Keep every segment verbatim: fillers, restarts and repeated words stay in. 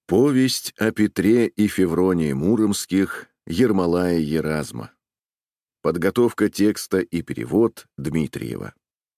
Повесть о Петре и Февронии Муромских, Ермолая Еразма. Подготовка текста и перевод Дмитриева.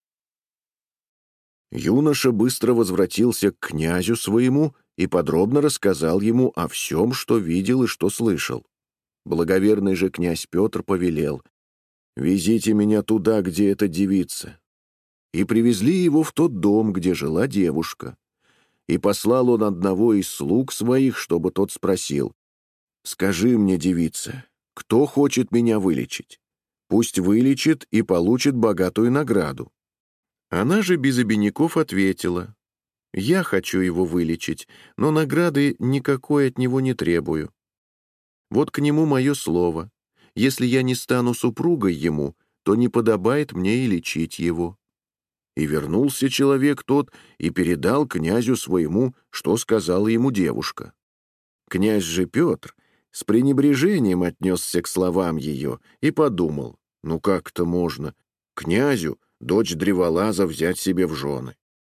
Юноша быстро возвратился к князю своему и подробно рассказал ему о всем, что видел и что слышал. Благоверный же князь Петр повелел: «Везите меня туда, где эта девица». И привезли его в тот дом, где жила девушка. И послал он одного из слуг своих, чтобы тот спросил: «Скажи мне, девица, кто хочет меня вылечить? Пусть вылечит и получит богатую награду». Она же без обиняков ответила: «Я хочу его вылечить, но награды никакой от него не требую. Вот к нему мое слово. Если я не стану супругой ему, то не подобает мне и лечить его». И вернулся человек тот и передал князю своему, что сказала ему девушка. Князь же Петр с пренебрежением отнесся к словам ее и подумал: ну как-то можно князю дочь древолаза взять себе в жены.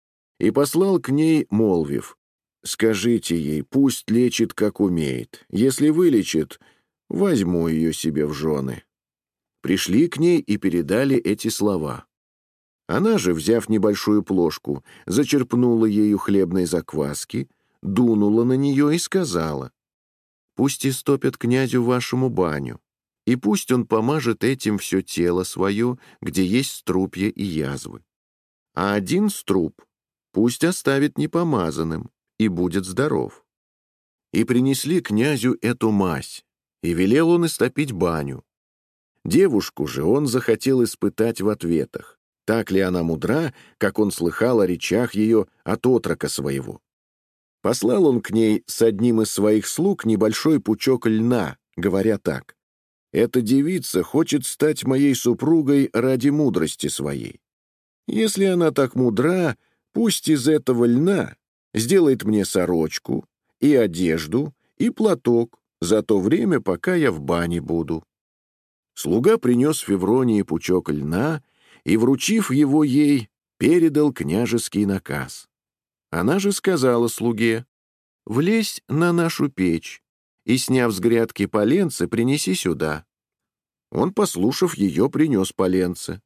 И послал к ней, молвив: «Скажите ей, пусть лечит, как умеет. Если вылечит, возьму ее себе в жены». Пришли к ней и передали эти слова. Она же, взяв небольшую плошку, зачерпнула ею хлебной закваски, дунула на нее и сказала: «Пусть истопят князю вашему баню, и пусть он помажет этим все тело свое, где есть струпья и язвы. А один струп пусть оставит непомазанным, и будет здоров». И принесли князю эту мазь, и велел он истопить баню. Девушку же он захотел испытать в ответах, так ли она мудра, как он слыхал о речах ее от отрока своего. Послал он к ней с одним из своих слуг небольшой пучок льна, говоря так: «Эта девица хочет стать моей супругой ради мудрости своей. Если она так мудра, пусть из этого льна сделает мне сорочку и одежду и платок за то время, пока я в бане буду». Слуга принес Февронии пучок льна и, вручив его ей, передал княжеский наказ. Она же сказала слуге: «Влезь на нашу печь и, сняв с грядки поленце, принеси сюда». Он, послушав ее, принес поленце.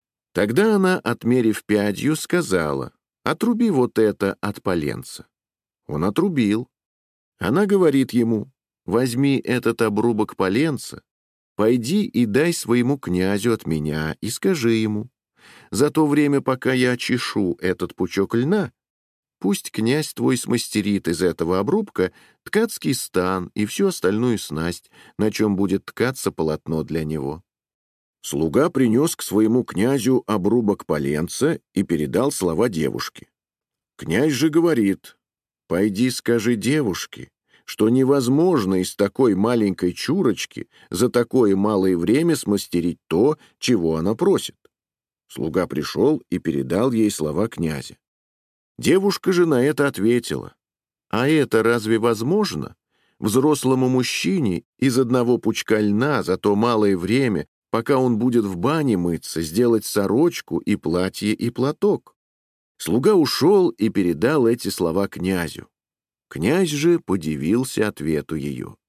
Тогда она, отмерив пядью, сказала: «Отруби вот это от поленца». Он отрубил. Она говорит ему: «Возьми этот обрубок поленца, пойди и дай своему князю от меня и скажи ему: за то время, пока я чешу этот пучок льна, пусть князь твой смастерит из этого обрубка ткацкий стан и всю остальную снасть, на чем будет ткаться полотно для него». Слуга принес к своему князю обрубок поленца и передал слова девушке. Князь же говорит: «Пойди скажи девушке, что невозможно из такой маленькой чурочки за такое малое время смастерить то, чего она просит». Слуга пришел и передал ей слова князя. Девушка же на это ответила: «А это разве возможно? Взрослому мужчине из одного пучка льна за то малое время, пока он будет в бане мыться, сделать сорочку и платье и платок». Слуга ушел и передал эти слова князю. Князь же подивился ответу ее.